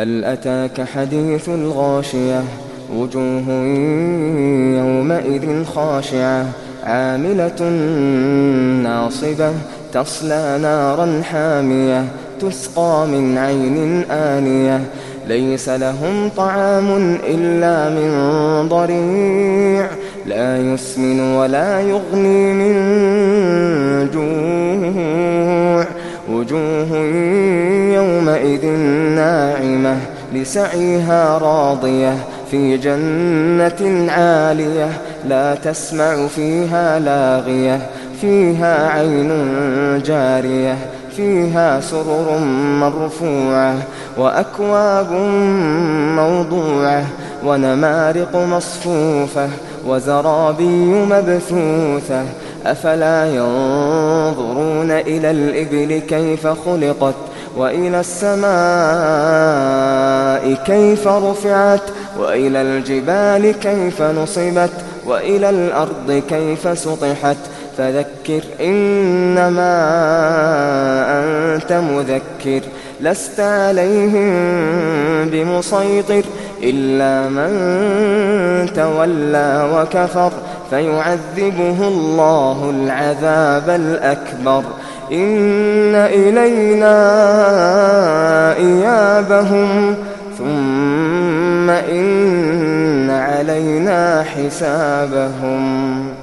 هل أتاك حديث الغاشية وجوه يومئذ خاشعة عاملة ناصبة تصلى نارا حامية تسقى من عين آنية ليس لهم طعام إلا من ضريع لا يسمن ولا يغني من جوع وجوه يومئذ ناعمة لسعيها راضية في جنة عالية لا تسمع فيها لاغية فيها عين جارية فيها سرر مرفوعة وأكواب موضوعة ونمارق مصفوفة وزرابي مبثوثة أفلا ينظرون إلى الإبل كيف خلقت وإلى السماء كيف رفعت وإلى الجبال كيف نصبت وإلى الأرض كيف سطحت فذكر إنما أنت مذكر لست عليهم بمسيطر إلا من تولى وكفر فيعذبه الله العذاب الأكبر إن إلينا إيابهم ثم إن علينا حسابهم